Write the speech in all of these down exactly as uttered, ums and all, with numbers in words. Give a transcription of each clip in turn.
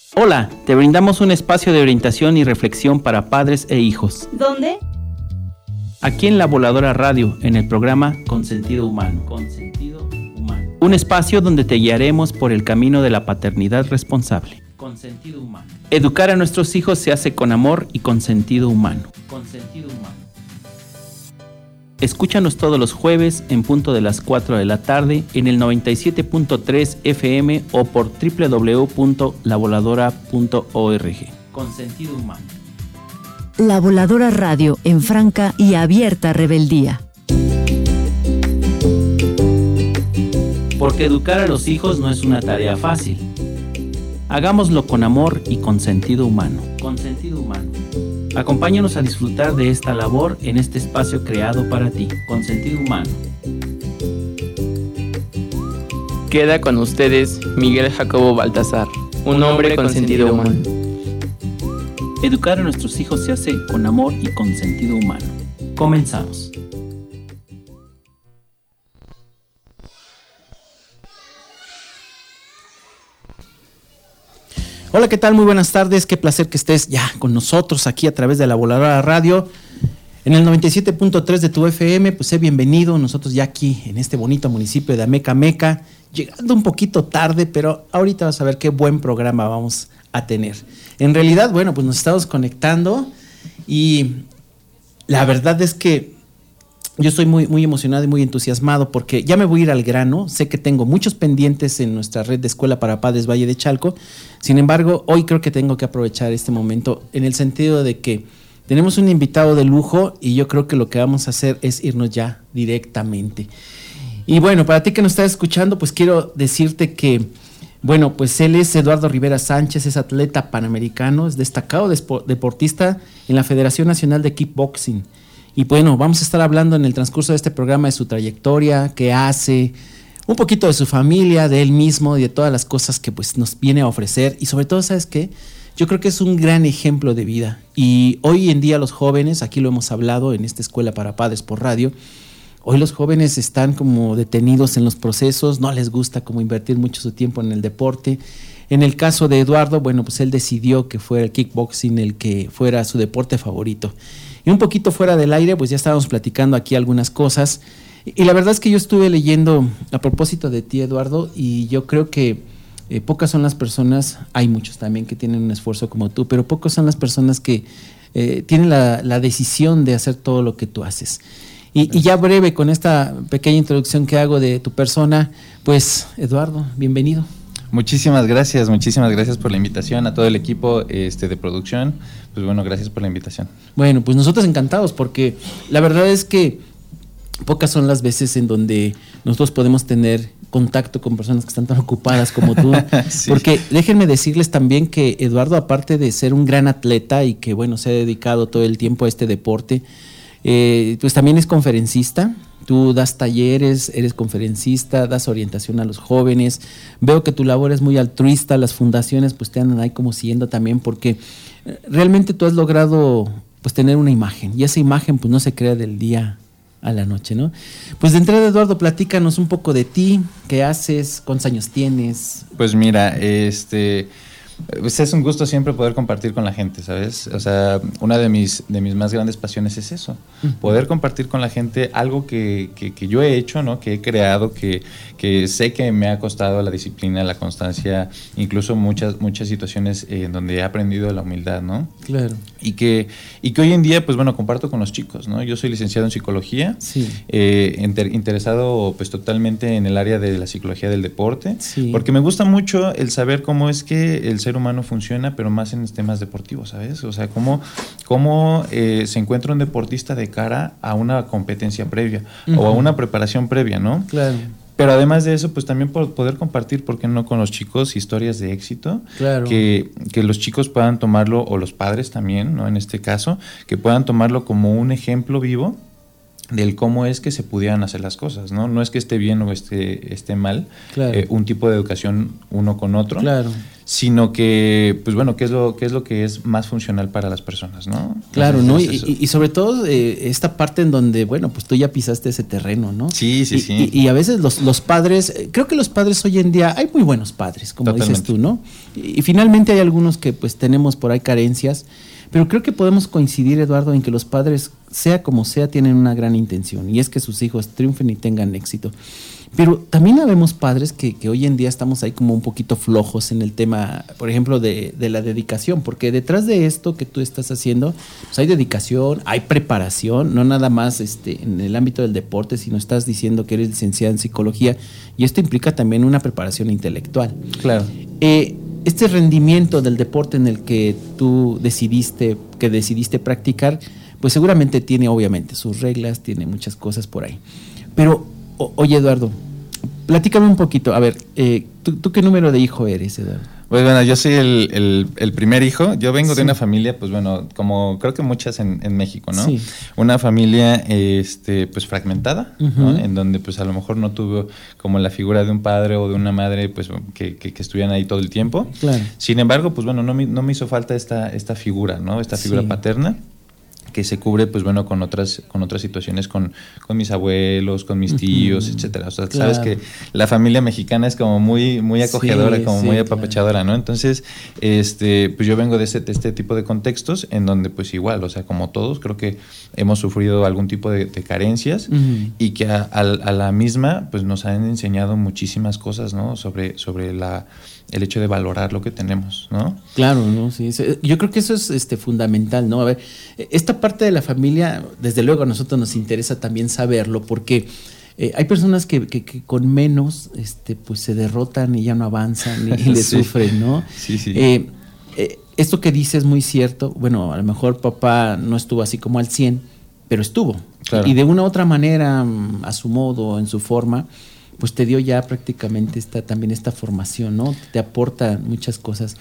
Hola, te brindamos un espacio de orientación y reflexión para padres e hijos. ¿Dónde? Aquí en La Voladora Radio, en el programa Con Sentido Humano. Con Sentido Humano. Un espacio donde te guiaremos por el camino de la paternidad responsable. Con Sentido Humano. Educar a nuestros hijos se hace con amor y con sentido humano. Con Sentido Humano. Escúchanos todos los jueves en punto de las cuatro de la tarde en el noventa y siete punto tres F M o por doble u doble u doble u punto la voladora punto org. Con Sentido Humano. La Voladora Radio, en franca y abierta rebeldía. Porque educar a los hijos no es una tarea fácil. Hagámoslo con amor y con sentido humano. Con sentido humano. Acompáñanos a disfrutar de esta labor en este espacio creado para ti, con sentido humano. Queda con ustedes Miguel Jacobo Baltasar, un hombre con sentido humano. Educar a nuestros hijos se hace con amor y con sentido humano. Comenzamos. Hola, ¿qué tal? Muy buenas tardes. Qué placer que estés ya con nosotros aquí a través de La Voladora Radio. En el noventa y siete punto tres de tu F M, pues sé bienvenido. Nosotros ya aquí en este bonito municipio de Amecameca, llegando un poquito tarde, pero ahorita vas a ver qué buen programa vamos a tener. En realidad, bueno, pues nos estamos conectando y la verdad es que yo estoy muy, muy emocionado y muy entusiasmado porque ya me voy a ir al grano. Sé que tengo muchos pendientes en nuestra red de Escuela para Padres Valle de Chalco. Sin embargo, hoy creo que tengo que aprovechar este momento en el sentido de que tenemos un invitado de lujo y yo creo que lo que vamos a hacer es irnos ya directamente. Y bueno, para ti que nos estás escuchando, pues quiero decirte que, bueno, pues él es Eduardo Rivera Sánchez, es atleta panamericano, es destacado deportista en la Federación Nacional de Kickboxing. Y bueno, vamos a estar hablando en el transcurso de este programa de su trayectoria, qué hace, un poquito de su familia, de él mismo y de todas las cosas que pues nos viene a ofrecer. Y sobre todo, ¿sabes qué? Yo creo que es un gran ejemplo de vida. Y hoy en día los jóvenes, aquí lo hemos hablado en esta Escuela para Padres por radio, hoy los jóvenes están como detenidos en los procesos, no les gusta como invertir mucho su tiempo en el deporte. En el caso de Eduardo, bueno, pues él decidió que fuera el kickboxing el que fuera su deporte favorito. Y un poquito fuera del aire, pues ya estábamos platicando aquí algunas cosas. Y la verdad es que yo estuve leyendo a propósito de ti, Eduardo, y yo creo que eh, pocas son las personas, hay muchos también que tienen un esfuerzo como tú, pero pocas son las personas que eh, tienen la, la decisión de hacer todo lo que tú haces. Y, y ya breve, con esta pequeña introducción que hago de tu persona, pues Eduardo, bienvenido. Muchísimas gracias, muchísimas gracias por la invitación a todo el equipo este, de producción. Pues bueno, gracias por la invitación. Bueno, pues nosotros encantados porque la verdad es que pocas son las veces en donde nosotros podemos tener contacto con personas que están tan ocupadas como tú. Sí. Porque déjenme decirles también que Eduardo, aparte de ser un gran atleta y que bueno, se ha dedicado todo el tiempo a este deporte, eh, pues también es conferencista. Tú das talleres, eres conferencista, das orientación a los jóvenes. Veo que tu labor es muy altruista, las fundaciones pues te andan ahí como siguiendo también porque realmente tú has logrado pues tener una imagen y esa imagen pues no se crea del día a la noche, ¿no? Pues de entrada, Eduardo, platícanos un poco de ti, qué haces, cuántos años tienes. Pues mira, este... pues es un gusto siempre poder compartir con la gente, ¿sabes? O sea, una de mis, de mis más grandes pasiones es eso, uh-huh. Poder compartir con la gente algo que, que, que yo he hecho, ¿no? Que he creado, que, que sé que me ha costado la disciplina, la constancia, incluso muchas, muchas situaciones eh, en donde he aprendido la humildad, ¿no? Claro. Y que, y que hoy en día, pues bueno, comparto con los chicos, ¿no? Yo soy licenciado en psicología, sí. eh, inter, interesado pues totalmente en el área de la psicología del deporte, sí. Porque me gusta mucho el saber cómo es que el ser humano funciona, pero más en los temas deportivos, ¿sabes? O sea, cómo, cómo eh, se encuentra un deportista de cara a una competencia previa, uh-huh. O a una preparación previa, ¿no? Claro. Pero además de eso, pues también por poder compartir, ¿por qué no?, con los chicos historias de éxito, claro. que, que los chicos puedan tomarlo, o los padres también, ¿no?, en este caso, que puedan tomarlo como un ejemplo vivo del cómo es que se pudieran hacer las cosas, ¿no? No es que esté bien o esté, esté mal, claro. eh, un tipo de educación uno con otro, claro. sino que, pues bueno, qué es lo, qué es lo que es más funcional para las personas, ¿no? Claro, Entonces, ¿no? Y, y, y sobre todo eh, esta parte en donde, bueno, pues tú ya pisaste ese terreno, ¿no? Sí, sí, y, sí. Y, y a veces los, los padres, creo que los padres hoy en día, hay muy buenos padres, como Totalmente. dices tú, ¿no? Y, y finalmente hay algunos que pues tenemos por ahí carencias, pero creo que podemos coincidir, Eduardo, en que los padres, sea como sea, tienen una gran intención, y es que sus hijos triunfen y tengan éxito. Pero también habemos padres que, que hoy en día estamos ahí como un poquito flojos en el tema, por ejemplo, de, de la dedicación, porque detrás de esto que tú estás haciendo, pues hay dedicación, hay preparación, no nada más este, en el ámbito del deporte, sino estás diciendo que eres licenciada en psicología, y esto implica también una preparación intelectual. Claro. Eh, este rendimiento del deporte en el que tú decidiste, que decidiste practicar, pues seguramente tiene obviamente sus reglas, tiene muchas cosas por ahí. Pero, o, oye Eduardo, platícame un poquito, a ver, eh, ¿tú, ¿tú qué número de hijo eres, Eduardo? Pues bueno, yo soy el, el, el primer hijo. Yo vengo sí. de una familia, pues bueno, como creo que muchas en, en México, ¿no? Sí. Una familia este, pues fragmentada, uh-huh. ¿no? En donde pues a lo mejor no tuvo como la figura de un padre o de una madre pues que, que, que estuvieran ahí todo el tiempo. Claro. Sin embargo, pues bueno, no me, no me hizo falta esta, esta figura, ¿no? Esta figura sí. paterna, que se cubre, pues bueno, con otras con otras situaciones, con, con mis abuelos, con mis tíos, uh-huh. etcétera. O sea, claro. sabes que la familia mexicana es como muy muy acogedora, sí, como sí, muy apapachadora, claro. ¿no? Entonces, este, pues yo vengo de este, de este tipo de contextos en donde, pues igual, o sea, como todos, creo que hemos sufrido algún tipo de, de carencias uh-huh. y que a, a, a la misma, pues nos han enseñado muchísimas cosas, ¿no? Sobre, sobre la el hecho de valorar lo que tenemos, ¿no? Claro, ¿no? Sí, yo creo que eso es este fundamental, ¿no? A ver, esta parte de la familia, desde luego a nosotros nos interesa también saberlo, porque eh, hay personas que, que, que con menos este, pues se derrotan y ya no avanzan y, y le sí. sufren, ¿no? Sí, sí. Eh, eh, esto que dices es muy cierto. Bueno, a lo mejor papá no estuvo así como al cien, pero estuvo. Claro. Y de una u otra manera, a su modo, en su forma, pues te dio ya prácticamente esta, también esta formación, ¿no? Te aporta muchas cosas.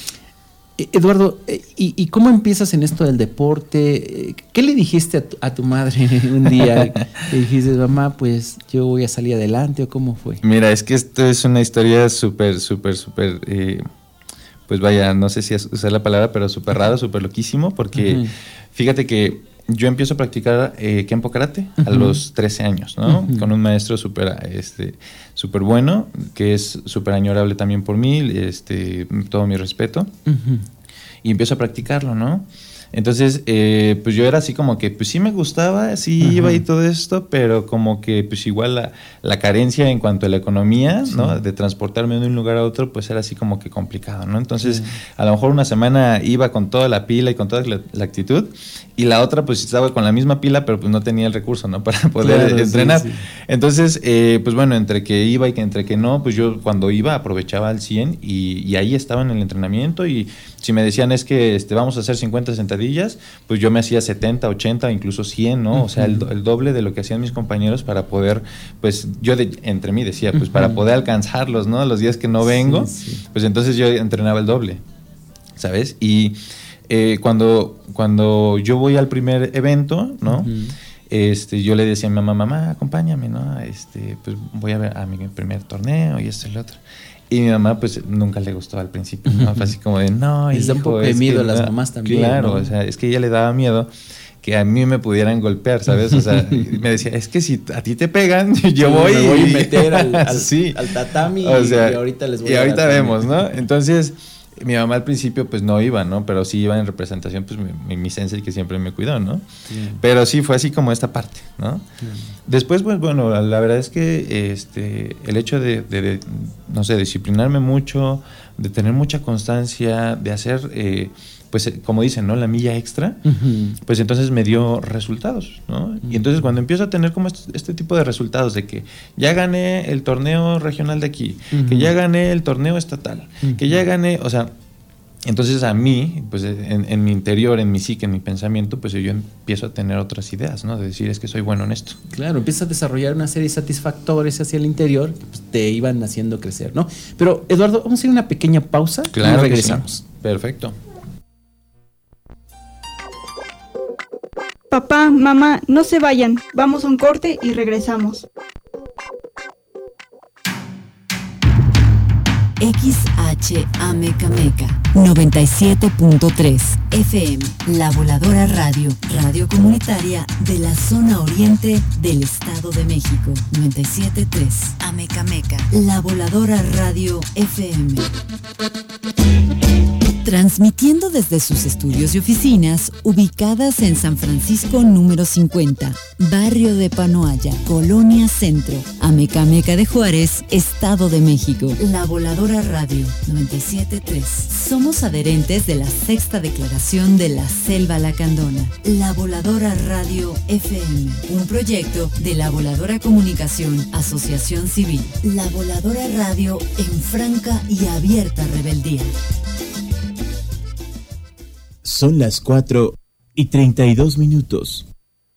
Eh, Eduardo, eh, ¿y, ¿y cómo empiezas en esto del deporte? Eh, ¿Qué le dijiste a tu, a tu madre un día? Le dijiste, mamá, pues yo voy a salir adelante, ¿o cómo fue? Mira, es que esto es una historia súper, súper, súper, eh, pues vaya, no sé si usar la palabra, pero súper raro, súper loquísimo, porque uh-huh. fíjate que yo empiezo a practicar eh, Kenpo Karate uh-huh. a los trece años, ¿no? Uh-huh. Con un maestro súper este, súper bueno, que es súper añorable también por mí, este, todo mi respeto. Uh-huh. Y empiezo a practicarlo, ¿no? Entonces, eh, pues yo era así como que, pues sí me gustaba, sí uh-huh. iba y todo esto, pero como que pues igual la, la carencia en cuanto a la economía, sí. ¿no? De transportarme de un lugar a otro, pues era así como que complicado, ¿no? Entonces, sí. a lo mejor una semana iba con toda la pila y con toda la, la actitud, y la otra pues estaba con la misma pila, pero pues no tenía el recurso, ¿no? Para poder claro, entrenar. Sí, sí. Entonces, eh, pues bueno, entre que iba y que entre que no, pues yo cuando iba aprovechaba al cien y, y ahí estaba en el entrenamiento, y si me decían es que este, vamos a hacer cincuenta sentadillas, pues yo me hacía setenta, ochenta, incluso cien, ¿no? Uh-huh. O sea, el, el doble de lo que hacían mis compañeros para poder, pues yo de, entre mí decía, pues uh-huh. para poder alcanzarlos, ¿no? Los días que no vengo, sí, sí. pues entonces yo entrenaba el doble, ¿sabes? Y eh, cuando, cuando yo voy al primer evento, ¿no? Uh-huh. Este, yo le decía a mi mamá, mamá, acompáñame, ¿no? Este, pues voy a ver a mi primer torneo y esto y lo otro. Y mi mamá, pues, nunca le gustó al principio, ¿no? Fue así como de, no, hijo, les da un poco de miedo a las no. mamás también. Claro, ¿no? O sea, es que ella le daba miedo que a mí me pudieran golpear, ¿sabes? O sea, me decía, es que si a ti te pegan, yo sí, voy me voy a meter al, al, sí. al tatami o sea, y ahorita les voy y a Y ahorita vemos, ¿no? Entonces, mi mamá al principio pues no iba, ¿no? Pero sí iba en representación, pues mi, mi sensei que siempre me cuidó, ¿no? Sí. Pero sí fue así como esta parte, ¿no? Sí. Después, pues bueno, la, la verdad es que este, el hecho de, de, de, no sé, disciplinarme mucho, de tener mucha constancia, de hacer, eh, pues como dicen, ¿no? La milla extra, uh-huh. pues entonces me dio resultados, ¿no? Uh-huh. Y entonces cuando empiezo a tener como este, este tipo de resultados de que ya gané el torneo regional de aquí, uh-huh. que ya gané el torneo estatal, uh-huh. que ya gané, o sea, entonces a mí, pues en, en mi interior, en mi psique, en mi pensamiento, pues yo empiezo a tener otras ideas, ¿no? De decir, es que soy bueno en esto. Claro, empiezas a desarrollar una serie de satisfactores hacia el interior que pues, te iban haciendo crecer, ¿no? Pero, Eduardo, vamos a ir a una pequeña pausa claro y regresamos. Sí. Perfecto. Papá, mamá, no se vayan. Vamos a un corte y regresamos. X H Amecameca noventa y siete punto tres F M, La Voladora Radio, radio comunitaria de la zona oriente del Estado de México. noventa y siete punto tres Amecameca, La Voladora Radio F M. Transmitiendo desde sus estudios y oficinas ubicadas en San Francisco número cincuenta, barrio de Panoaya, Colonia Centro, Amecameca de Juárez, Estado de México. La Voladora Radio noventa y siete punto tres. Somos adherentes de la sexta declaración de la Selva Lacandona. La Voladora Radio F M, un proyecto de La Voladora Comunicación, Asociación Civil. La Voladora Radio en franca y abierta rebeldía. Son las cuatro y treinta y dos minutos.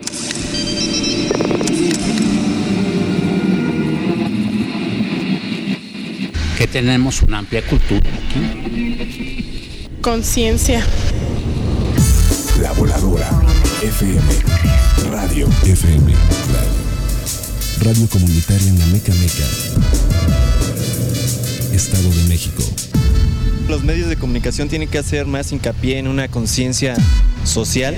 Que tenemos una amplia cultura aquí. Conciencia. La Voladora F M. Radio F M. Radio, Radio comunitaria en Amecameca, Estado de México. Los medios de comunicación tienen que hacer más hincapié en una conciencia social.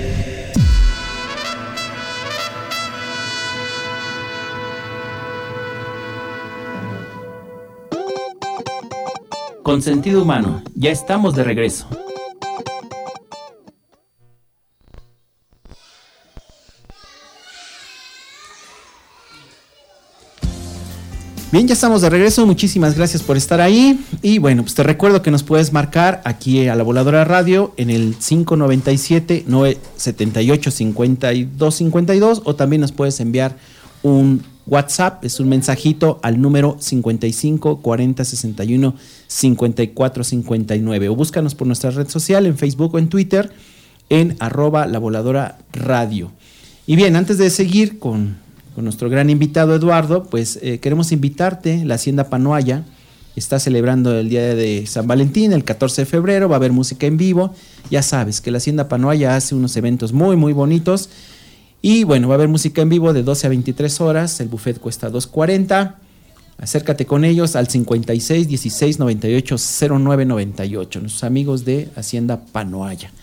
Con sentido humano, ya estamos de regreso. Bien, ya estamos de regreso, muchísimas gracias por estar ahí. Y bueno, pues te recuerdo que nos puedes marcar aquí a La Voladora Radio en el cinco noventa y siete, nueve setenta y ocho, cincuenta y dos cincuenta y dos, o también nos puedes enviar un WhatsApp, es un mensajito al número cincuenta y cinco, cuarenta, sesenta y uno, cincuenta y cuatro, cincuenta y nueve, o búscanos por nuestra red social en Facebook o en Twitter en arroba La Voladora Radio. Y bien, antes de seguir con... con nuestro gran invitado Eduardo, pues eh, queremos invitarte. La Hacienda Panoaya está celebrando el día de San Valentín, el catorce de febrero, va a haber música en vivo. Ya sabes que la Hacienda Panoaya hace unos eventos muy muy bonitos. Y bueno, va a haber música en vivo de doce a veintitrés horas, el buffet cuesta dos cuarenta. Acércate con ellos al cincuenta y seis, dieciséis, noventa y ocho, cero nueve noventa y ocho, nuestros amigos de Hacienda Panoaya.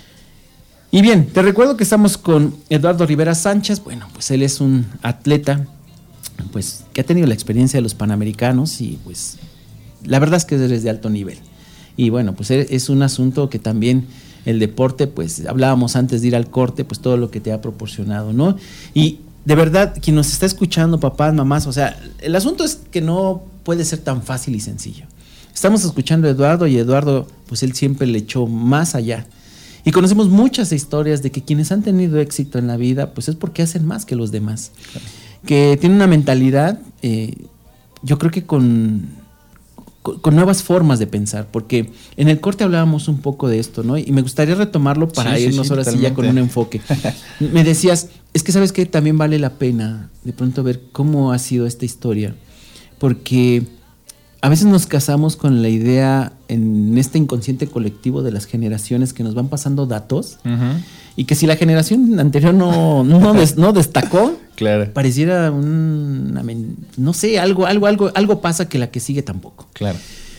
Y bien, te recuerdo que estamos con Eduardo Rivera Sánchez. Bueno, pues él es un atleta pues que ha tenido la experiencia de los Panamericanos y pues la verdad es que eres de alto nivel. Y bueno, pues es un asunto que también el deporte, pues hablábamos antes de ir al corte, pues todo lo que te ha proporcionado, ¿no? Y de verdad, quien nos está escuchando, papás, mamás, o sea, el asunto es que no puede ser tan fácil y sencillo. Estamos escuchando a Eduardo y Eduardo, pues él siempre le echó más allá. Y conocemos muchas historias de que quienes han tenido éxito en la vida, pues es porque hacen más que los demás. Claro. Que tienen una mentalidad, eh, yo creo que con, con, con nuevas formas de pensar, porque en el corte hablábamos un poco de esto, ¿no? Y me gustaría retomarlo para sí, irnos sí, sí, ahora totalmente. Sí ya con un enfoque. Me decías, es que sabes que también vale la pena de pronto ver cómo ha sido esta historia, porque a veces nos casamos con la idea en este inconsciente colectivo de las generaciones que nos van pasando datos, uh-huh. y que si la generación anterior no, no, des, no destacó, claro. pareciera un, no sé, algo, algo, algo, algo pasa que la que sigue tampoco. Claro.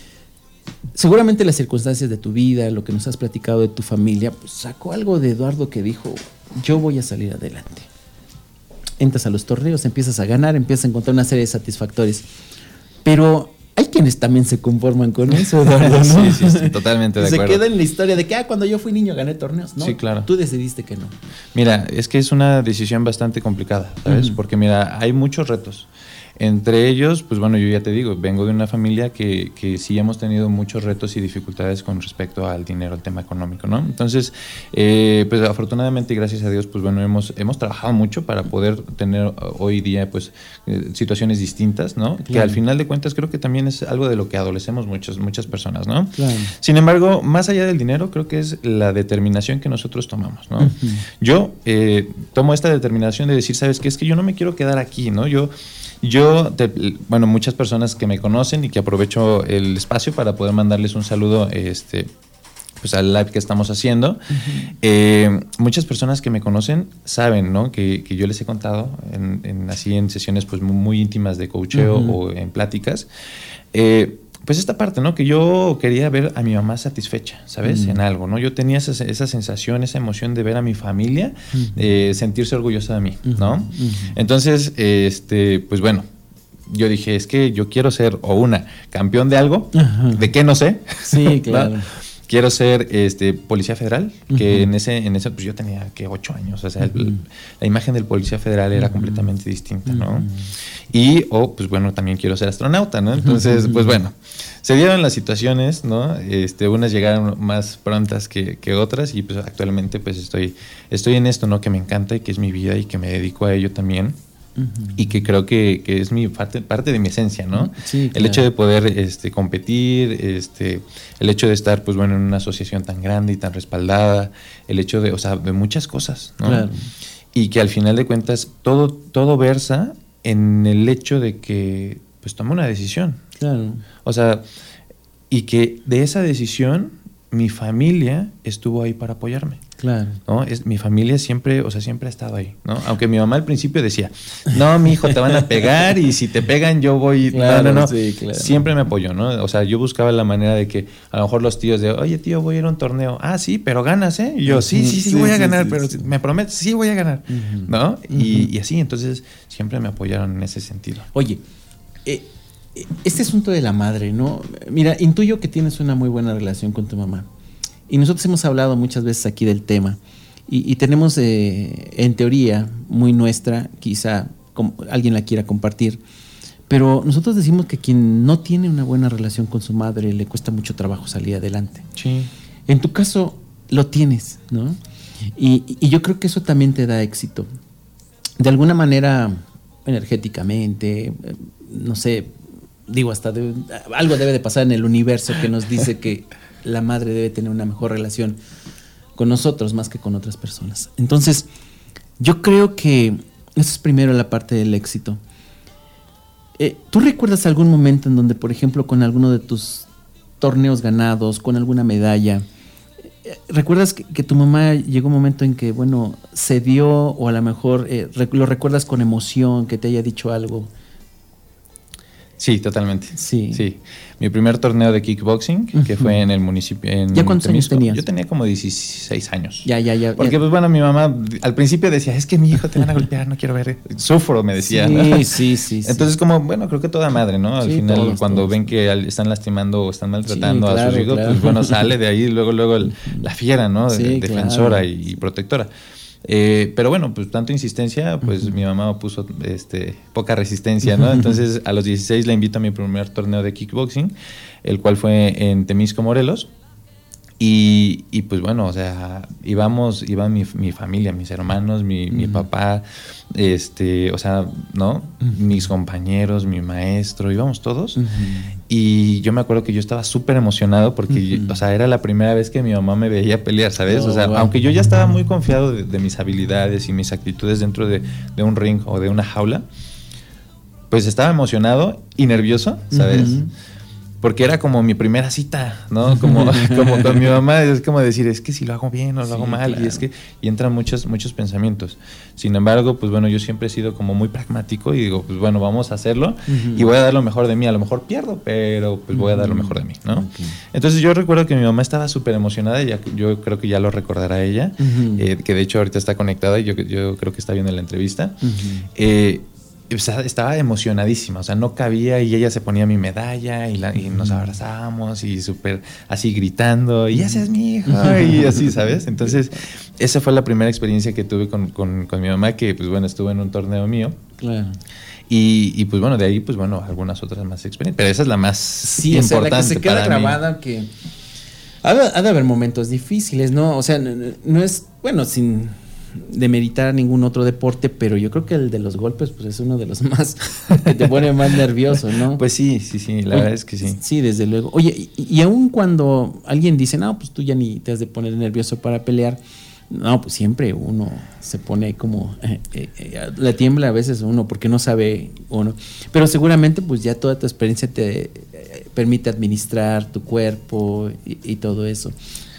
Seguramente las circunstancias de tu vida, lo que nos has platicado de tu familia, pues sacó algo de Eduardo que dijo, yo voy a salir adelante. Entras a los torneos, empiezas a ganar, empiezas a encontrar una serie de satisfactores, pero hay quienes también se conforman con eso, Eduardo, ¿no? Sí, sí, sí, totalmente de se acuerdo. Se queda en la historia de que, ah, cuando yo fui niño gané torneos, ¿no? Sí, claro. Tú decidiste que no. Mira, es que es una decisión bastante complicada, ¿sabes? Uh-huh. Porque mira, hay muchos retos. Entre ellos, pues bueno, yo ya te digo, vengo de una familia que, que sí hemos tenido muchos retos y dificultades con respecto al dinero, al tema económico, ¿no? Entonces, eh, pues afortunadamente, gracias a Dios, pues bueno, hemos, hemos trabajado mucho para poder tener hoy día, pues, eh, situaciones distintas, ¿no? Claro. Que al final de cuentas creo que también es algo de lo que adolecemos muchas, muchas personas, ¿no? Claro. Sin embargo, más allá del dinero, creo que es la determinación que nosotros tomamos, ¿no? Uh-huh. Yo eh, tomo esta determinación de decir, ¿sabes qué? Es que yo no me quiero quedar aquí, ¿no? Yo... Yo, te, bueno, muchas personas que me conocen y que aprovecho el espacio para poder mandarles un saludo, este, pues al live que estamos haciendo. Uh-huh. Eh, muchas personas que me conocen saben, ¿no? Que, que yo les he contado en, en, así en sesiones pues muy, muy íntimas de coacheo uh-huh. o en pláticas. Eh, pues esta parte, ¿no? Que yo quería ver a mi mamá satisfecha, ¿sabes? Uh-huh. En algo, ¿no? Yo tenía esa, esa sensación, esa emoción de ver a mi familia uh-huh. eh, sentirse orgullosa de mí, ¿no? Uh-huh. Entonces, este, pues bueno, yo dije, es que yo quiero ser o una campeón de algo, uh-huh. de qué no sé. Sí, claro. ¿no? Quiero ser este policía federal, que uh-huh. en ese en ese pues yo tenía que ocho años, o sea, uh-huh. el, la imagen del policía federal era uh-huh. completamente distinta, ¿no? Uh-huh. Y o oh, pues bueno, también quiero ser astronauta, ¿no? Entonces, uh-huh. pues bueno, se dieron las situaciones, ¿no? Este, unas llegaron más prontas que, que otras y pues actualmente pues estoy estoy en esto, ¿no? Que me encanta y que es mi vida y que me dedico a ello también. Uh-huh. Y que creo que, que es mi parte, parte de mi esencia, ¿no? Sí, claro. El hecho de poder este, competir, este, el hecho de estar, pues bueno, en una asociación tan grande y tan respaldada, el hecho de, o sea, de muchas cosas, ¿no? Claro. Y que al final de cuentas todo, todo versa en el hecho de que, pues, tomé una decisión. Claro. O sea, y que de esa decisión mi familia estuvo ahí para apoyarme. Claro. ¿No? Es, mi familia siempre, o sea, siempre ha estado ahí, ¿no? Aunque mi mamá al principio decía, no, mi hijo, te van a pegar y si te pegan yo voy... Claro, no, no, no. Sí, claro. Siempre me apoyó, ¿no? O sea, yo buscaba la manera de que a lo mejor los tíos de, oye, tío, voy a ir a un torneo. Ah, sí, pero ganas, ¿eh? Y yo, sí, sí, sí, sí voy a ganar, sí, pero sí. me prometes, sí voy a ganar, uh-huh. ¿no? Uh-huh. Y, y así, entonces, siempre me apoyaron en ese sentido. Oye, eh, este asunto de la madre, ¿no? Mira, intuyo que tienes una muy buena relación con tu mamá. Y nosotros hemos hablado muchas veces aquí del tema y, y tenemos eh, en teoría muy nuestra, quizá como alguien la quiera compartir, pero nosotros decimos que quien no tiene una buena relación con su madre le cuesta mucho trabajo salir adelante. Sí. En tu caso lo tienes, ¿no? Y, y yo creo que eso también te da éxito. De alguna manera, energéticamente, no sé, digo, hasta de, algo debe de pasar en el universo que nos dice que la madre debe tener una mejor relación con nosotros más que con otras personas. Entonces, yo creo que eso es primero la parte del éxito. Eh, ¿Tú recuerdas algún momento en donde, por ejemplo, con alguno de tus torneos ganados, con alguna medalla, eh, recuerdas que, que tu mamá llegó un momento en que, bueno, se dio o a lo mejor eh, lo recuerdas con emoción, que te haya dicho algo? Sí, totalmente. Sí. sí. Mi primer torneo de kickboxing, uh-huh. que fue en el municipio. En ¿Ya cuántos Temisco. años tenías? Yo tenía como dieciséis años. Ya, ya, ya. Porque, ya. pues bueno, mi mamá al principio decía, es que mi hijo te van a golpear, no quiero ver. Sufro, me decía. Sí, ¿no? sí, sí, sí. Entonces, como, bueno, creo que toda madre, ¿no? Al sí, final, todos, cuando todos. ven que están lastimando o están maltratando sí, claro, a sus hijos, claro. pues bueno, sale de ahí luego, luego el, la fiera, ¿no? Sí, defensora claro. y, y protectora. Eh, pero bueno, pues tanto insistencia, pues uh-huh. mi mamá puso este, poca resistencia, ¿no? Entonces a los dieciséis la invito a mi primer torneo de kickboxing, el cual fue en Temisco, Morelos. Y, y pues bueno, o sea, íbamos, iba mi, mi familia, mis hermanos, mi, uh-huh. mi papá, este, o sea, ¿no? Uh-huh. Mis compañeros, mi maestro, íbamos todos. Uh-huh. Y yo me acuerdo que yo estaba súper emocionado porque, uh-huh. yo, o sea, era la primera vez que mi mamá me veía pelear, ¿sabes? Oh, o sea, wow. aunque yo ya estaba muy confiado de, de mis habilidades y mis actitudes dentro de, de un ring o de una jaula, pues estaba emocionado y nervioso, ¿sabes? Uh-huh. Porque era como mi primera cita, ¿no? Como, como con mi mamá, es como decir, es que si lo hago bien o lo sí, hago mal, claro. y es que y entran muchos, muchos pensamientos. Sin embargo, pues bueno, yo siempre he sido como muy pragmático y digo, pues bueno, vamos a hacerlo uh-huh. y voy a dar lo mejor de mí. A lo mejor pierdo, pero pues voy a dar lo mejor de mí, ¿no? Okay. Entonces yo recuerdo que mi mamá estaba súper emocionada y ya, yo creo que ya lo recordará ella, uh-huh. eh, que de hecho ahorita está conectada y yo, yo creo que está viendo la entrevista. Uh-huh. Eh, estaba emocionadísima, o sea, no cabía y ella se ponía mi medalla y, la, y nos abrazábamos y súper así gritando, y ese es mi hijo, y así, ¿sabes? Entonces, esa fue la primera experiencia que tuve con, con, con mi mamá, que pues bueno, estuvo en un torneo mío. Claro. Y, y pues bueno, de ahí, pues bueno, algunas otras más experiencias, pero esa es la más sí, importante. O sea, la que se queda grabada, que ha de, ha de haber momentos difíciles, ¿no? O sea, no, no es, bueno, sin demeritar a ningún otro deporte, pero yo creo que el de los golpes pues es uno de los más que te pone más nervioso, ¿no? Pues sí, sí, sí, la Oye, verdad es que sí. Sí, desde luego. Oye, y, y aún cuando alguien dice, no, pues tú ya ni te has de poner nervioso para pelear, no, pues siempre uno se pone como, eh, eh, eh, le tiembla a veces uno porque no sabe uno, pero seguramente pues ya toda tu experiencia te eh, permite administrar tu cuerpo y, y todo eso.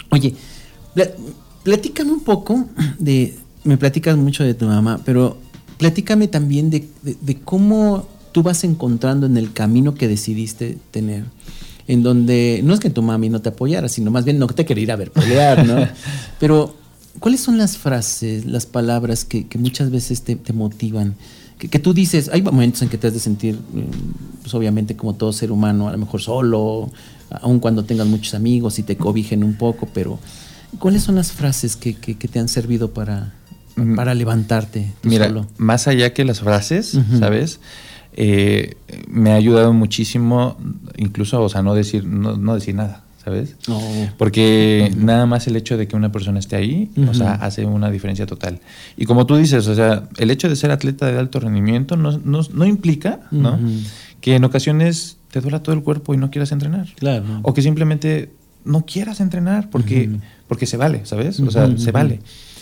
Oye, pl- platícame un poco de, me platicas mucho de tu mamá, pero platícame también de, de, de cómo tú vas encontrando en el camino que decidiste tener, en donde no es que tu mami no te apoyara, sino más bien no te quería ir a ver pelear, ¿no? Pero, ¿cuáles son las frases, las palabras que, que muchas veces te, te motivan? Que, que tú dices, hay momentos en que te has de sentir, pues obviamente como todo ser humano, a lo mejor solo, aun cuando tengas muchos amigos y te cobijen un poco, pero ¿cuáles son las frases que, que, que te han servido para, para levantarte tú Mira, solo? más allá que las frases, Uh-huh. ¿sabes? Eh, me ha ayudado muchísimo, incluso, o sea, no decir, no, no decir nada, ¿sabes? Oh. Porque Uh-huh. nada más el hecho de que una persona esté ahí, Uh-huh. o sea, hace una diferencia total. Y como tú dices, o sea, el hecho de ser atleta de alto rendimiento no, no, no implica, ¿no? Uh-huh. Que en ocasiones te duela todo el cuerpo y no quieras entrenar. Claro. O que simplemente no quieras entrenar porque, uh-huh. porque se vale, ¿sabes? O sea, uh-huh. se vale.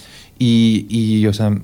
Y, y, o sea,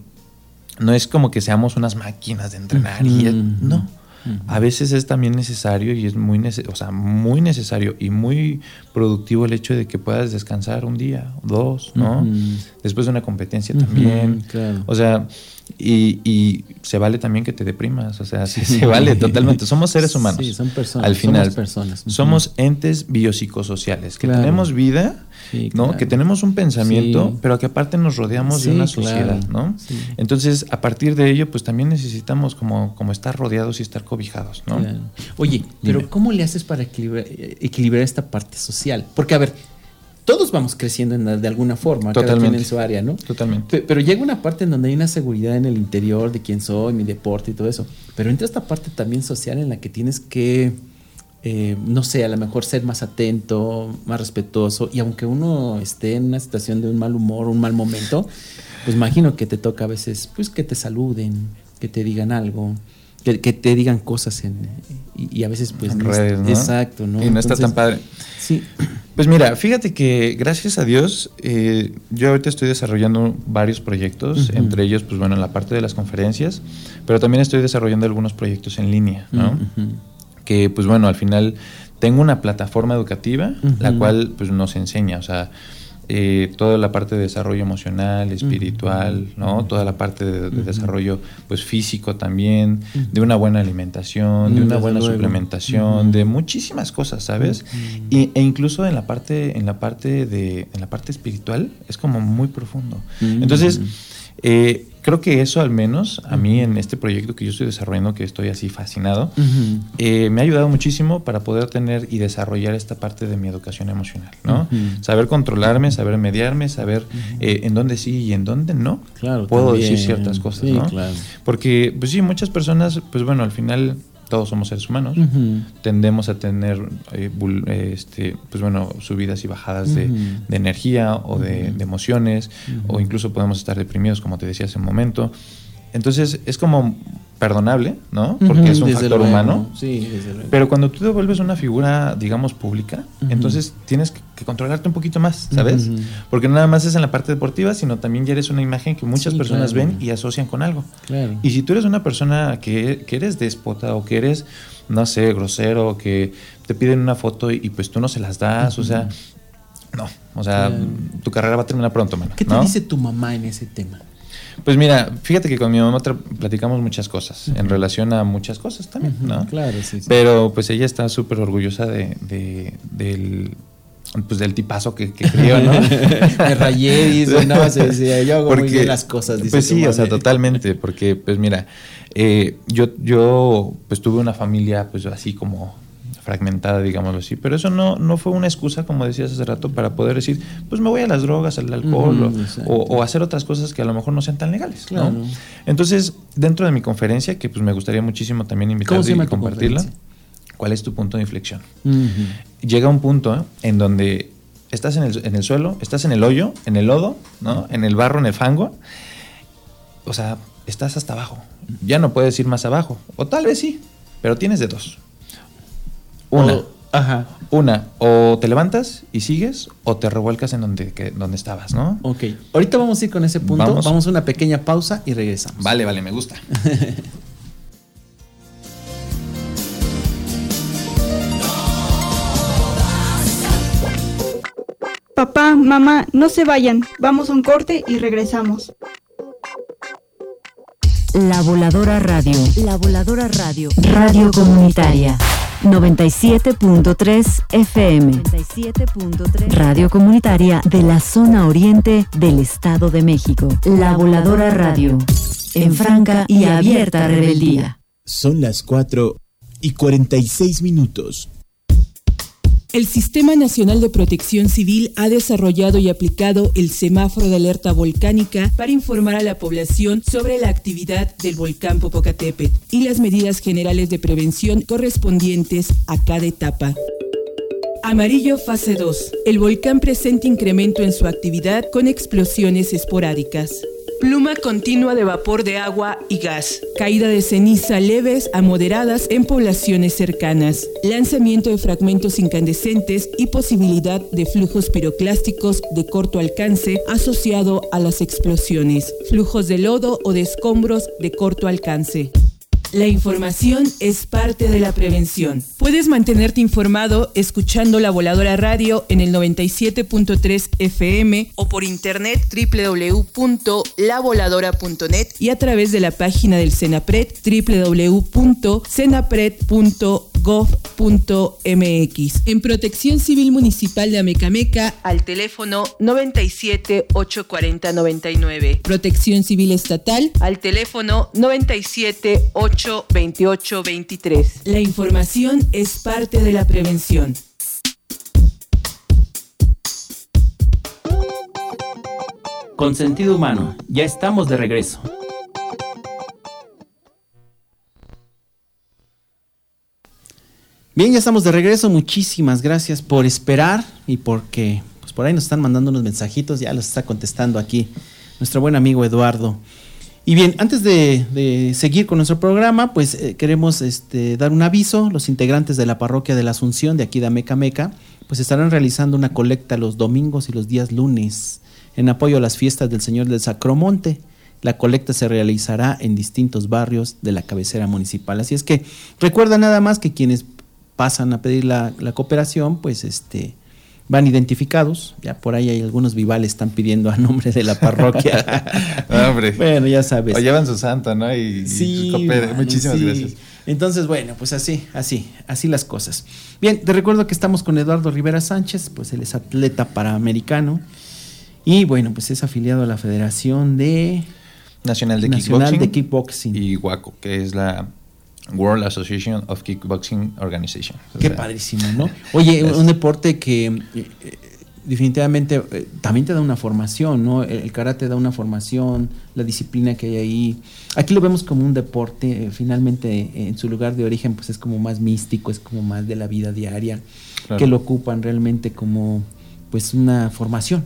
no es como que seamos unas máquinas de entrenar. Uh-huh. y no. Uh-huh. A veces es también necesario y es muy, nece- o sea, muy necesario y muy productivo el hecho de que puedas descansar un día, dos, ¿no? Uh-huh. Después de una competencia uh-huh. también. Claro. O sea, y, y se vale también que te deprimas, o sea, sí, se vale totalmente. Somos seres humanos. Sí, son personas. Al final, somos personas. Uh-huh. Somos entes biopsicosociales, que claro. tenemos vida, sí, ¿no? Claro. Que tenemos un pensamiento, sí. pero que aparte nos rodeamos sí, de una sociedad, claro. ¿no? Sí. Entonces, a partir de ello, pues también necesitamos como, como estar rodeados y estar cobijados, ¿no? Claro. Oye, pero Dime. ¿cómo le haces para equilibrar, equilibrar esta parte social? Porque, a ver, todos vamos creciendo en, de alguna forma, Totalmente. cada quien en su área, ¿no? Totalmente. Pero, pero llega una parte en donde hay una seguridad en el interior de quién soy, mi deporte y todo eso. Pero entra esta parte también social en la que tienes que, eh, no sé, a lo mejor ser más atento, más respetuoso. Y aunque uno esté en una situación de un mal humor, un mal momento, pues imagino que te toca a veces, pues que te saluden, que te digan algo. Que, que te digan cosas en, y, y a veces pues en no redes, es, ¿no? Exacto, ¿no? Y no Entonces, está tan padre. Sí. Pues mira, fíjate que gracias a Dios eh, yo ahorita estoy desarrollando varios proyectos, uh-huh. entre ellos pues bueno, la parte de las conferencias, pero también estoy desarrollando algunos proyectos en línea, ¿no? Uh-huh. Que pues bueno, al final tengo una plataforma educativa, uh-huh. la cual pues nos enseña, o sea, Eh, toda la parte de desarrollo emocional, espiritual, uh-huh. ¿no? Toda la parte de, de uh-huh. desarrollo pues físico también, uh-huh. de una buena alimentación, uh-huh. de una buena luego. suplementación, uh-huh. de muchísimas cosas, ¿sabes? Uh-huh. Y, e incluso en la parte, en la parte de, en la parte espiritual es como muy profundo. Uh-huh. Entonces, eh, creo que eso al menos a mí en este proyecto que yo estoy desarrollando, que estoy así fascinado, uh-huh. eh, me ha ayudado muchísimo para poder tener y desarrollar esta parte de mi educación emocional, ¿no? Uh-huh. Saber controlarme, saber mediarme, saber uh-huh. eh, en dónde sí y en dónde no claro, puedo también. decir ciertas cosas, sí, ¿no? Claro. Porque, pues sí, muchas personas, pues bueno, al final todos somos seres humanos, uh-huh. tendemos a tener eh, bul- eh, este, pues bueno, subidas y bajadas uh-huh. de, de energía o de, uh-huh. de emociones, uh-huh. o incluso podemos estar deprimidos, como te decía hace un momento. Entonces es como perdonable, ¿no? Porque uh-huh. es un desde factor luego. humano. Sí, desde luego. Pero cuando tú te vuelves una figura, digamos, pública, uh-huh. entonces tienes que, que controlarte un poquito más, ¿sabes? Uh-huh. Porque no nada más es en la parte deportiva, sino también ya eres una imagen que muchas sí, personas claro. ven y asocian con algo. Claro. Y si tú eres una persona que, que eres déspota o que eres, no sé, grosero, que te piden una foto y, y pues tú no se las das, uh-huh. o sea, no, o sea, claro. tu carrera va a terminar pronto, mano. ¿Qué te ¿no? dice tu mamá en ese tema? Pues mira, fíjate que con mi mamá tra- platicamos muchas cosas, uh-huh. en relación a muchas cosas también, uh-huh. ¿no? Claro, sí, sí. Pero pues ella está súper orgullosa de, de, del, pues del tipazo que, que crió, ¿no? Me rayé, dice, no, se decía, yo hago porque, muy bien las cosas, dice. Pues sí, o sea, totalmente, porque pues mira, eh, yo, yo pues tuve una familia pues así como fragmentada, digámoslo así, pero eso no, no fue una excusa, como decías hace rato, para poder decir, pues me voy a las drogas, al alcohol, uh-huh, o, o hacer otras cosas que a lo mejor no sean tan legales, claro. ¿no? Entonces, dentro de mi conferencia, que pues me gustaría muchísimo también invitarte y compartirla, ¿cuál es tu punto de inflexión? Uh-huh. Llega un punto ¿eh? en donde estás en el, en el suelo, estás en el hoyo, en el lodo, ¿no? En el barro, en el fango, o sea, estás hasta abajo, ya no puedes ir más abajo, o tal vez sí, pero tienes de dos. Una, o, ajá. una, o te levantas y sigues, o te revuelcas en donde, que, donde estabas, ¿no? Ok, ahorita vamos a ir con ese punto, vamos, vamos a una pequeña pausa y regresamos. Vale, vale, me gusta. Papá, mamá, no se vayan. Vamos a un corte y regresamos. La Voladora Radio. La Voladora Radio. Radio comunitaria. noventa y siete punto tres F M. noventa y siete punto tres. Radio comunitaria de la zona oriente del Estado de México. La Voladora Radio. En franca y abierta rebeldía. Son las cuatro y cuarenta y seis minutos. El Sistema Nacional de Protección Civil ha desarrollado y aplicado el semáforo de alerta volcánica para informar a la población sobre la actividad del volcán Popocatépetl y las medidas generales de prevención correspondientes a cada etapa. Amarillo fase dos. El volcán presenta incremento en su actividad con explosiones esporádicas. Pluma continua de vapor de agua y gas. Caída de ceniza leves a moderadas en poblaciones cercanas. Lanzamiento de fragmentos incandescentes y posibilidad de flujos piroclásticos de corto alcance asociado a las explosiones. Flujos de lodo o de escombros de corto alcance. La información es parte de la prevención. Puedes mantenerte informado escuchando La Voladora Radio en el noventa y siete punto tres F M o por internet doble u doble u doble u punto la voladora punto net y a través de la página del CENAPRED doble u doble u doble u punto cenapred punto gov punto m x. En Protección Civil Municipal de Amecameca al teléfono noventa y siete, ochocientos cuarenta, noventa y nueve. Protección Civil Estatal al teléfono noventa y siete, ochocientos veintiocho, veintitrés. La información es parte de la prevención. Con sentido humano, ya estamos de regreso. Bien, ya estamos de regreso. Muchísimas gracias por esperar y porque pues por ahí nos están mandando unos mensajitos. Ya los está contestando aquí nuestro buen amigo Eduardo. Y bien, antes de, de seguir con nuestro programa, pues eh, queremos este, dar un aviso. Los integrantes de la parroquia de la Asunción de aquí de Amecameca pues estarán realizando una colecta los domingos y los días lunes en apoyo a las fiestas del Señor del Sacromonte. La colecta se realizará en distintos barrios de la cabecera municipal. Así es que recuerda nada más que quienes pasan a pedir la, la cooperación, pues este van identificados. Ya por ahí hay algunos vivales están pidiendo a nombre de la parroquia. Hombre. Bueno, ya sabes. O llevan su santo, ¿no? Y, sí, y su coopera. Muchísimas sí. gracias. Entonces, bueno, pues así, así, así las cosas. Bien, te recuerdo que estamos con Eduardo Rivera Sánchez, pues él es atleta panamericano y bueno, pues es afiliado a la Federación de Nacional de Nacional Kickboxing, de Kickboxing y WACO, que es la World Association of Kickboxing Organization. O Qué sea, padrísimo, ¿no? Oye, es un deporte que eh, definitivamente eh, también te da una formación, ¿no? El, el karate da una formación, la disciplina que hay ahí. Aquí lo vemos como un deporte, eh, finalmente eh, en su lugar de origen pues es como más místico, es como más de la vida diaria, claro, que lo ocupan realmente como pues una formación.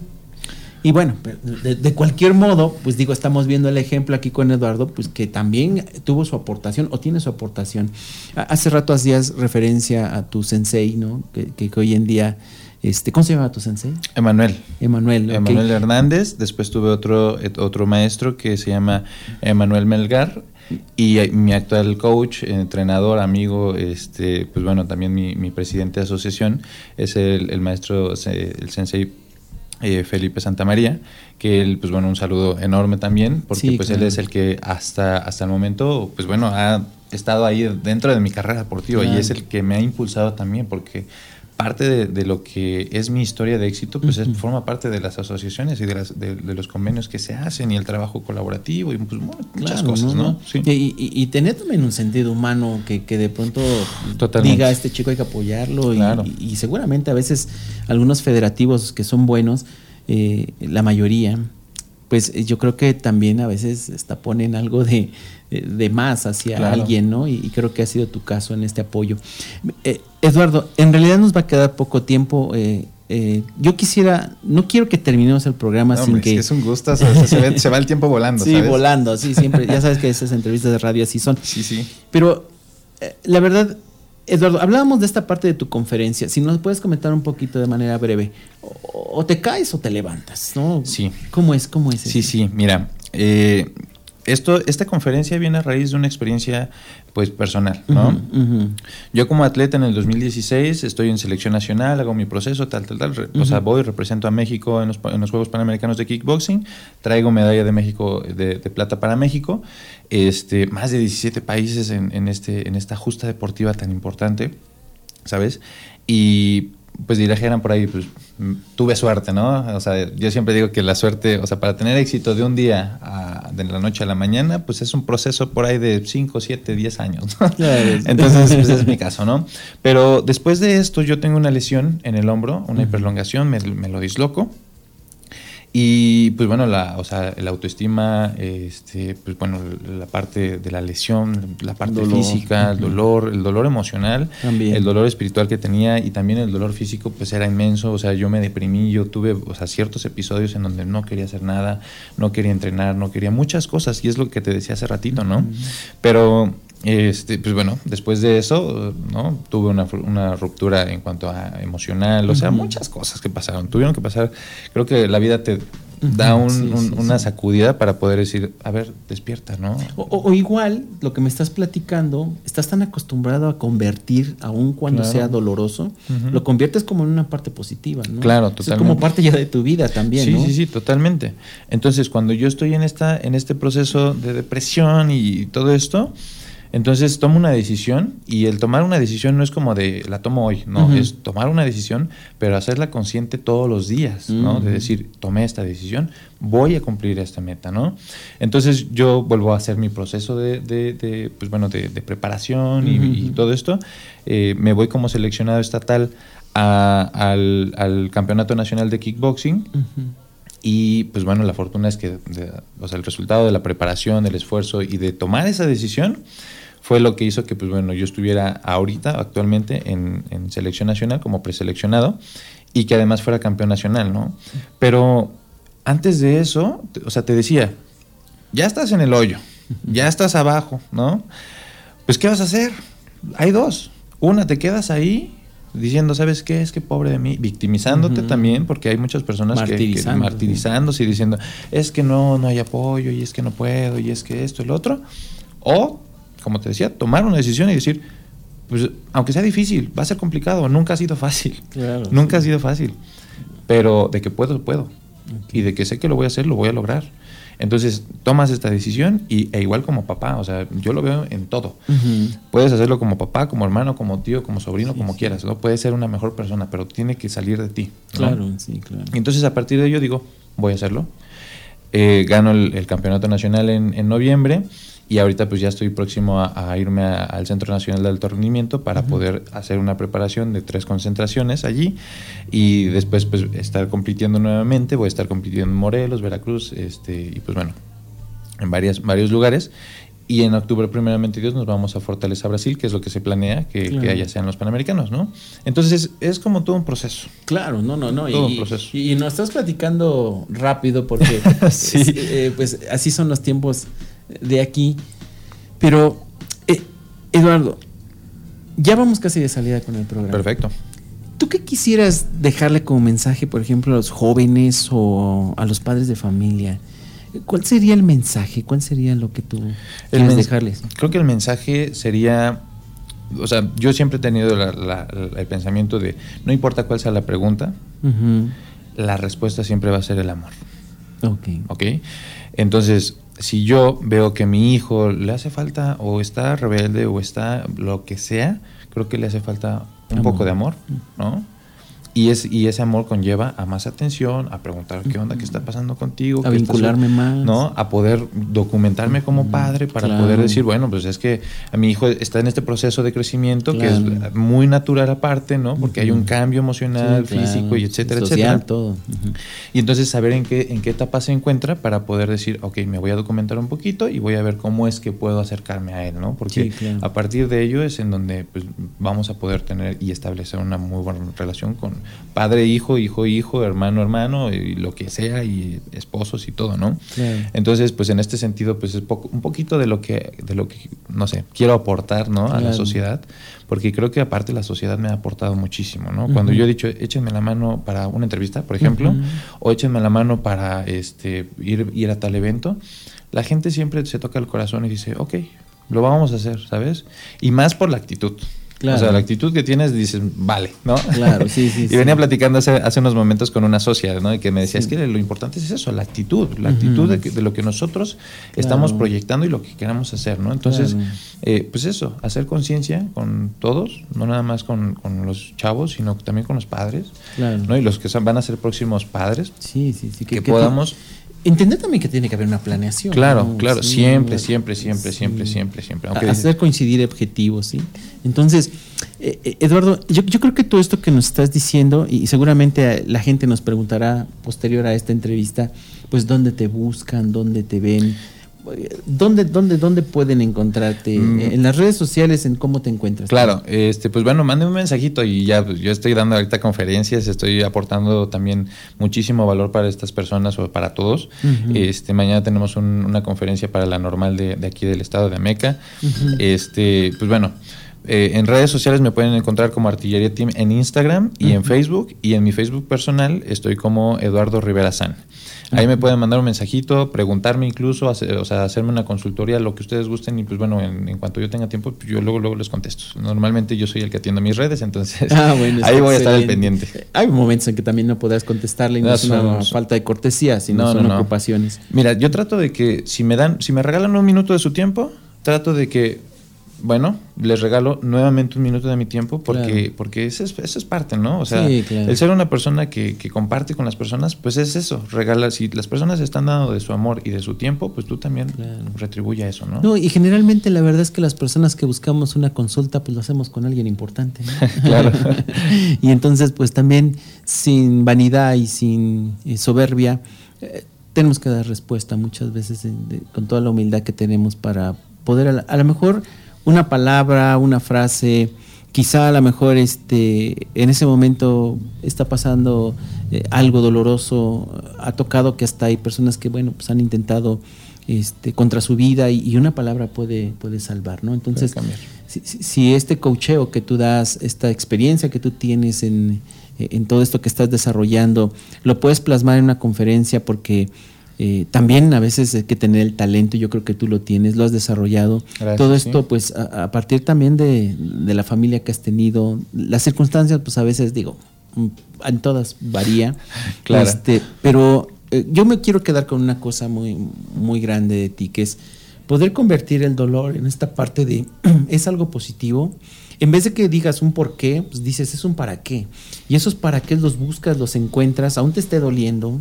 Y bueno, de, de cualquier modo, pues digo, estamos viendo el ejemplo aquí con Eduardo, pues que también tuvo su aportación o tiene su aportación. Hace rato hacías referencia a tu sensei, ¿no? Que, que, que hoy en día, este, ¿cómo se llama tu sensei? Emanuel. Emanuel. Okay. Emanuel Hernández. Después tuve otro, otro maestro que se llama Emanuel Melgar. Y mi actual coach, entrenador, amigo, este, pues bueno, también mi, mi presidente de asociación es el, el maestro, el sensei Eh, Felipe Santamaría, que él, pues bueno, un saludo enorme también, porque sí, pues claro, él es el que hasta, hasta el momento, pues bueno, ha estado ahí dentro de mi carrera deportiva, claro, y es el que me ha impulsado también, porque parte de, de lo que es mi historia de éxito, pues uh-huh. es, forma parte de las asociaciones y de, las, de, de los convenios que se hacen y el trabajo colaborativo y pues bueno, muchas claro, cosas, ¿no? ¿no? Sí. Y, y, y tener también un sentido humano que, que de pronto Totalmente. diga, este chico hay que apoyarlo, claro, y, y seguramente a veces algunos federativos que son buenos, eh, la mayoría, pues yo creo que también a veces hasta ponen algo de, de más hacia claro. alguien, ¿no? Y, y creo que ha sido tu caso en este apoyo. Eh, Eduardo, en realidad nos va a quedar poco tiempo. Eh, eh, yo quisiera, no quiero que terminemos el programa no, sin hombre, que... Es un gusto, o sea, se, ve, se va el tiempo volando, sí, ¿sabes? volando, sí, siempre. Ya sabes que esas entrevistas de radio así son. Sí, sí. Pero eh, la verdad... Eduardo, hablábamos de esta parte de tu conferencia. Si nos puedes comentar un poquito de manera breve. O, o te caes o te levantas, ¿no? Sí. ¿Cómo es? ¿Cómo es eso? Sí, sí. Mira, eh, esto, esta conferencia viene a raíz de una experiencia pues personal, ¿no? Uh-huh, uh-huh. Yo como atleta en el dos mil dieciséis estoy en selección nacional, hago mi proceso, tal, tal, tal. Uh-huh. O sea, voy, represento a México en los, en los Juegos Panamericanos de Kickboxing, traigo medalla de México, de, de plata para México, este, más de diecisiete países en, en, este, en esta justa deportiva tan importante, ¿sabes? Y pues dijeran por ahí, pues tuve suerte, ¿no? O sea, yo siempre digo que la suerte, o sea, para tener éxito de un día a, de la noche a la mañana, pues es un proceso por ahí de cinco, siete, diez años, ¿no? Entonces, pues es mi caso, ¿no? Pero después de esto yo tengo una lesión en el hombro, una uh-huh. hiperlongación, me, me lo disloco. Y pues bueno, la, o sea, la autoestima, este, pues bueno, la parte de la lesión, la parte dolor. física, el dolor, el dolor emocional, también. El dolor espiritual que tenía y también el dolor físico, pues era inmenso. O sea, yo me deprimí, yo tuve, o sea, ciertos episodios en donde no quería hacer nada, no quería entrenar, no quería muchas cosas, y es lo que te decía hace ratito, ¿no? Uh-huh. Pero Este, pues bueno, después de eso, ¿no? Tuve una, una ruptura en cuanto a emocional, o sea, uh-huh. muchas cosas que pasaron, tuvieron que pasar. Creo que la vida te uh-huh. da un, sí, un, sí, una sí. sacudida para poder decir, a ver, despierta, ¿no? O, o, o igual, lo que me estás platicando, estás tan acostumbrado a convertir, aun cuando claro. sea doloroso, uh-huh. lo conviertes como en una parte positiva, ¿no? Claro, totalmente. Es como parte ya de tu vida también, sí, ¿no? Sí, sí, sí, totalmente. Entonces, cuando yo estoy en esta, en este proceso de depresión y todo esto, entonces tomo una decisión, y el tomar una decisión no es como de la tomo hoy, no, uh-huh. es tomar una decisión, pero hacerla consciente todos los días, uh-huh. ¿no? De decir, tomé esta decisión, voy a cumplir esta meta, ¿no? Entonces yo vuelvo a hacer mi proceso de, de, de pues bueno, de, de preparación uh-huh. y, y todo esto, eh, me voy como seleccionado estatal a, al, al Campeonato Nacional de Kickboxing. Uh-huh. Y pues bueno, la fortuna es que de, o sea, el resultado de la preparación, del esfuerzo y de tomar esa decisión fue lo que hizo que pues bueno, yo estuviera ahorita, actualmente, en, en selección nacional como preseleccionado, y que además fuera campeón nacional, ¿no? Pero antes de eso, o sea, te decía, ya estás en el hoyo, ya estás abajo, ¿no? Pues ¿qué vas a hacer? Hay dos. Una, te quedas ahí diciendo, ¿sabes qué? Es que pobre de mí, victimizándote uh-huh. también, porque hay muchas personas Martirizando, que, que martirizándose y diciendo, es que no, no hay apoyo, y es que no puedo, y es que esto y lo otro. O, como te decía, tomar una decisión y decir, pues, aunque sea difícil, va a ser complicado, nunca ha sido fácil, claro, nunca sí. ha sido fácil, pero de que puedo, puedo, okay. y de que sé que lo voy a hacer, lo voy a lograr. Entonces tomas esta decisión y, e igual como papá, o sea, yo lo veo en todo. Uh-huh. Puedes hacerlo como papá, como hermano, como tío, como sobrino, sí, como sí. quieras, ¿no? Puedes ser una mejor persona, pero tiene que salir de ti, ¿no? Claro, sí, claro. Y entonces a partir de ello digo, voy a hacerlo. Eh, gano el, el campeonato nacional en, en noviembre, y ahorita pues ya estoy próximo a, a irme a, al Centro Nacional de Alto Rendimiento para uh-huh. poder hacer una preparación de tres concentraciones allí, y después pues estar compitiendo nuevamente. Voy a estar compitiendo en Morelos, Veracruz, este, y pues bueno, en varias, varios lugares. Y en octubre, primeramente Dios, nos vamos a Fortaleza, Brasil, que es lo que se planea que, claro. que allá sean los Panamericanos, ¿no? Entonces es, es como todo un proceso. Claro, no, no, no. Todo y, un proceso. Y, y nos estás platicando rápido porque sí. es, eh, pues así son los tiempos de aquí. Pero, eh, Eduardo, ya vamos casi de salida con el programa. Perfecto. ¿Tú qué quisieras dejarle como mensaje, por ejemplo, a los jóvenes o a los padres de familia? ¿Cuál sería el mensaje? ¿Cuál sería lo que tú quieres mens- dejarles? Creo que el mensaje sería, o sea, yo siempre he tenido la, la, la, el pensamiento de, no importa cuál sea la pregunta, uh-huh. la respuesta siempre va a ser el amor. Ok. Ok. Entonces, si yo veo que a mi hijo le hace falta, o está rebelde, o está lo que sea, creo que le hace falta un amor. poco de amor, ¿no? Y, es, y ese amor conlleva a más atención, a preguntar qué onda, qué está pasando contigo. A vincularme estás, más. ¿no? A poder documentarme como padre para claro. poder decir, bueno, pues es que a mi hijo está en este proceso de crecimiento claro. que es muy natural aparte, ¿no? Porque uh-huh. hay un cambio emocional, sí, físico, claro. y etcétera, social, etcétera. todo. Uh-huh. Y entonces saber en qué, en qué etapa se encuentra para poder decir, ok, me voy a documentar un poquito y voy a ver cómo es que puedo acercarme a él, ¿no? Porque sí, claro. a partir de ello es en donde pues, vamos a poder tener y establecer una muy buena relación con padre, hijo, hijo, hijo, hermano, hermano, y lo que sea, y esposos y todo, ¿no? Claro. Entonces, pues en este sentido, pues es poco, un poquito de lo que, de lo que, no sé, quiero aportar, ¿no? A Claro. la sociedad, porque creo que aparte la sociedad me ha aportado muchísimo, ¿no? Uh-huh. Cuando yo he dicho, échenme la mano para una entrevista, por ejemplo, uh-huh. o échenme la mano para este ir, ir a tal evento, la gente siempre se toca el corazón y dice, ok, lo vamos a hacer, ¿sabes? Y más por la actitud. Claro. O sea, la actitud que tienes, dices, vale, ¿no? Claro, sí, sí. Y sí. venía platicando hace, hace unos momentos con una socia, ¿no? Y que me decía, sí. es que lo importante es eso, la actitud, la uh-huh. actitud de, que, de lo que nosotros claro. estamos proyectando y lo que queramos hacer, ¿no? Entonces, claro. eh, pues eso, hacer conciencia con todos, no nada más con, con los chavos, sino también con los padres, claro. ¿no? Y los que son, van a ser próximos padres. Sí, sí, sí. Que, que, que podamos... Entender también que tiene que haber una planeación. Claro, ¿no? claro, sí, siempre, siempre, siempre, sí. siempre, siempre, siempre. Aunque hacer dice... coincidir objetivos, ¿sí? Entonces, eh, Eduardo, yo, yo creo que todo esto que nos estás diciendo, y seguramente la gente nos preguntará posterior a esta entrevista, pues dónde te buscan, dónde te ven, dónde, dónde, dónde pueden encontrarte, mm. en las redes sociales, en cómo te encuentras. Claro, este, pues bueno, mándenme un mensajito y ya, pues yo estoy dando ahorita conferencias, estoy aportando también muchísimo valor para estas personas o para todos. Uh-huh. Este, mañana tenemos un, una conferencia para la normal de, de aquí del estado de Ameca. Uh-huh. Este, pues bueno. Eh, en redes sociales me pueden encontrar como Artillería Team en Instagram y uh-huh. en Facebook, y en mi Facebook personal estoy como Eduardo Rivera San. Ahí uh-huh. me pueden mandar un mensajito, preguntarme incluso, hacer, o sea, hacerme una consultoría, lo que ustedes gusten, y pues bueno, en, en cuanto yo tenga tiempo, pues yo luego luego les contesto. Normalmente yo soy el que atiendo mis redes, entonces ah, bueno, ahí voy excelente. a estar al pendiente. Hay momentos en que también no podrás contestarle y no, no es una no, falta de cortesía, sino no, son no, ocupaciones. No. Mira, yo trato de que si me dan, si me regalan un minuto de su tiempo, trato de que bueno, les regalo nuevamente un minuto de mi tiempo porque, claro. porque eso, es, eso es parte, ¿no? O sea, sí, claro. el ser una persona que, que comparte con las personas, pues es eso, regala, si las personas están dando de su amor y de su tiempo, pues tú también claro. retribuye eso, ¿no? No, y generalmente la verdad es que las personas que buscamos una consulta, pues lo hacemos con alguien importante, ¿no? Claro. Y entonces, pues también sin vanidad y sin eh, soberbia, eh, tenemos que dar respuesta muchas veces de, de, con toda la humildad que tenemos para poder, a, a lo mejor, una palabra, una frase, quizá a lo mejor este, en ese momento está pasando eh, algo doloroso, ha tocado que hasta hay personas que, bueno, pues han intentado este, contra su vida y, y una palabra puede, puede salvar, ¿no? Entonces, si, si este coacheo que tú das, esta experiencia que tú tienes en, en todo esto que estás desarrollando, lo puedes plasmar en una conferencia porque... Eh, también a veces hay que tener el talento, yo creo que tú lo tienes, lo has desarrollado. Gracias, todo esto sí. pues a, a partir también de, de la familia que has tenido, las circunstancias pues a veces digo, en todas varía, claro. este, pero eh, yo me quiero quedar con una cosa muy, muy grande de ti, que es poder convertir el dolor en esta parte de es algo positivo. En vez de que digas un por qué, pues dices es un para qué, y esos para qué los buscas, los encuentras, aún te esté doliendo.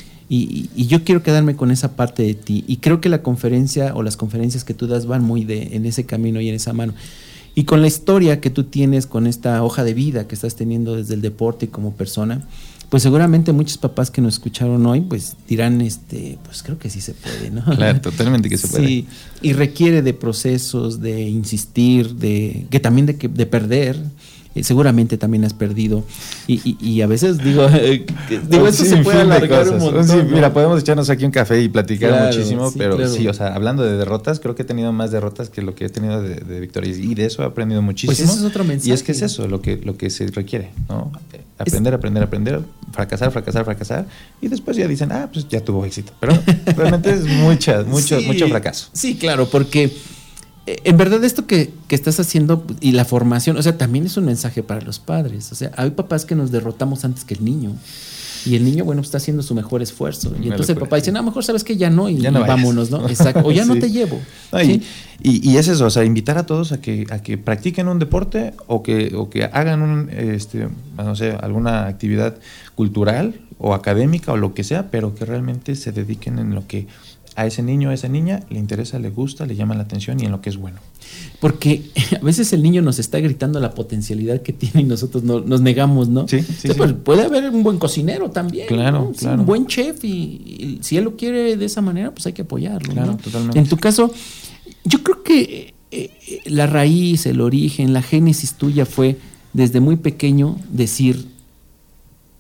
Y, y yo quiero quedarme con esa parte de ti. Y creo que la conferencia o las conferencias que tú das van muy de, en ese camino y en esa mano. Y con la historia que tú tienes, con esta hoja de vida que estás teniendo desde el deporte y como persona, pues seguramente muchos papás que nos escucharon hoy, pues dirán, este, pues creo que sí se puede, ¿no? Claro, totalmente que se puede. Sí, y requiere de procesos, de insistir, de que también de, que, de perder. Eh, seguramente también has perdido y, y, y a veces digo, eh, digo esto sí, se puede alargar un montón, sí, ¿no? Mira, podemos echarnos aquí un café y platicar claro, muchísimo, sí, pero claro. sí, o sea, hablando de derrotas, creo que he tenido más derrotas que lo que he tenido de, de victorias, y de eso he aprendido muchísimo. Pues eso es otro mensaje. Y es que es eso lo que, lo que se requiere, ¿no? Aprender, es... aprender, aprender, fracasar, fracasar, fracasar, y después ya dicen, ah, pues ya tuvo éxito, pero realmente es mucha, mucho, sí, mucho fracaso. Sí, claro, porque en verdad esto que, que estás haciendo y la formación, o sea, también es un mensaje para los padres. O sea, hay papás que nos derrotamos antes que el niño. Y el niño, bueno, está haciendo su mejor esfuerzo. Y entonces el papá dice, no, a lo mejor sabes que ya no, y, ya no y vámonos, ¿no? Exacto. O ya sí. no te llevo. No, ¿sí? y, y es eso, o sea, invitar a todos a que, a que practiquen un deporte o que, o que hagan un, este, no sé, alguna actividad cultural o académica o lo que sea, pero que realmente se dediquen en lo que a ese niño o a esa niña le interesa, le gusta, le llama la atención y en lo que es bueno. Porque a veces el niño nos está gritando la potencialidad que tiene y nosotros no, nos negamos, ¿no? Sí, sí, Entonces, pues, sí. puede haber un buen cocinero también, claro, ¿no? Sí, claro. un buen chef y, y si él lo quiere de esa manera, pues hay que apoyarlo, claro, ¿no? Totalmente. En tu caso, yo creo que eh, la raíz, el origen, la génesis tuya fue desde muy pequeño decir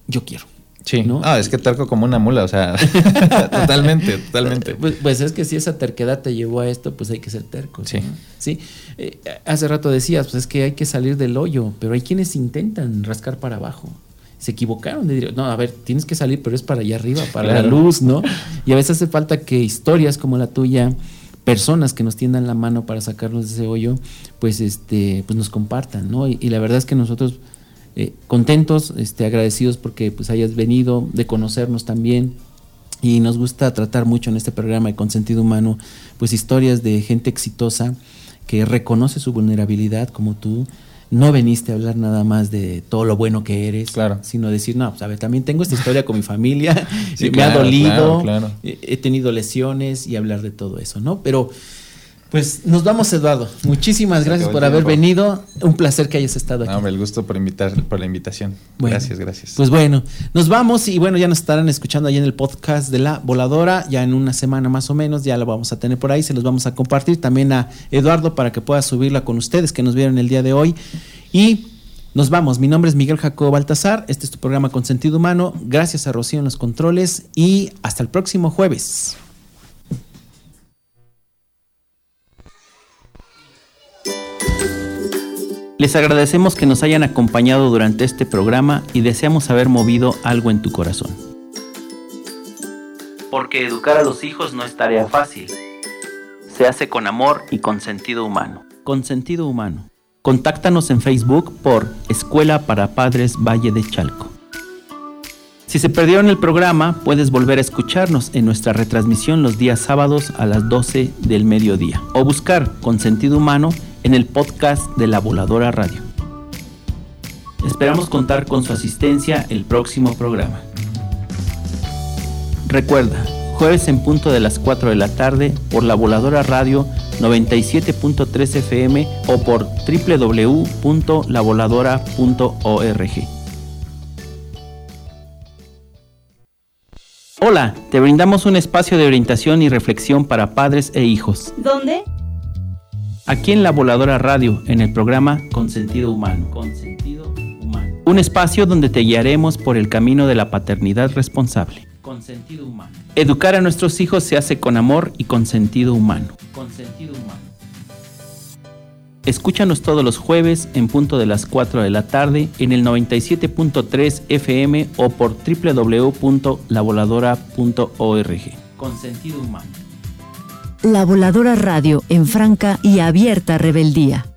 yo quiero. Sí, no, no es que terco como una mula, o sea, totalmente, totalmente. Pues, pues es que si esa terquedad te llevó a esto, pues hay que ser terco. Sí. ¿no? Sí. Eh, hace rato decías, pues es que hay que salir del hoyo, pero hay quienes intentan rascar para abajo. Se equivocaron de decir, no, a ver, tienes que salir, pero es para allá arriba, para claro. la luz, ¿no? Y a veces hace falta que historias como la tuya, personas que nos tiendan la mano para sacarnos de ese hoyo, pues este, pues nos compartan, ¿no? Y, y la verdad es que nosotros eh, contentos, este, agradecidos porque pues hayas venido, de conocernos también, y nos gusta tratar mucho en este programa de Consentido Humano, pues historias de gente exitosa que reconoce su vulnerabilidad como tú. No veniste a hablar nada más de todo lo bueno que eres, claro. sino decir, no, pues a ver, también tengo esta historia con mi familia, sí, me claro, ha dolido, claro, claro. he tenido lesiones y hablar de todo eso, ¿no? Pero, pues, nos vamos, Eduardo. Muchísimas gracias por haber venido. Un placer que hayas estado aquí. No, el gusto por invitar, por la invitación. Bueno, gracias, gracias. Pues bueno, nos vamos y bueno, ya nos estarán escuchando ahí en el podcast de La Voladora, ya en una semana más o menos, ya lo vamos a tener por ahí, se los vamos a compartir también a Eduardo para que pueda subirla con ustedes que nos vieron el día de hoy. Y nos vamos. Mi nombre es Miguel Jacobo Baltasar. Este es tu programa Consentido Humano. Gracias a Rocío en los controles y hasta el próximo jueves. Les agradecemos que nos hayan acompañado durante este programa y deseamos haber movido algo en tu corazón. Porque educar a los hijos no es tarea fácil. Se hace con amor y con sentido humano. Con sentido humano. Contáctanos en Facebook por Escuela para Padres Valle de Chalco. Si se perdieron el programa, puedes volver a escucharnos en nuestra retransmisión los días sábados a las doce del mediodía o buscar Consentido Humano en el podcast de La Voladora Radio. Esperamos contar con su asistencia el próximo programa. Recuerda, jueves en punto de las cuatro de la tarde por La Voladora Radio noventa y siete punto tres F M o por doble u doble u doble u punto la voladora punto org. Hola, te brindamos un espacio de orientación y reflexión para padres e hijos. ¿Dónde? Aquí en La Voladora Radio, en el programa Consentido Humano. Consentido Humano. Un espacio donde te guiaremos por el camino de la paternidad responsable. Consentido Humano. Educar a nuestros hijos se hace con amor y con sentido humano. Con sentido humano. Escúchanos todos los jueves en punto de las cuatro de la tarde en el noventa y siete punto tres F M o por doble u doble u doble u punto la voladora punto org. Con sentido humano. La Voladora Radio en franca y abierta rebeldía.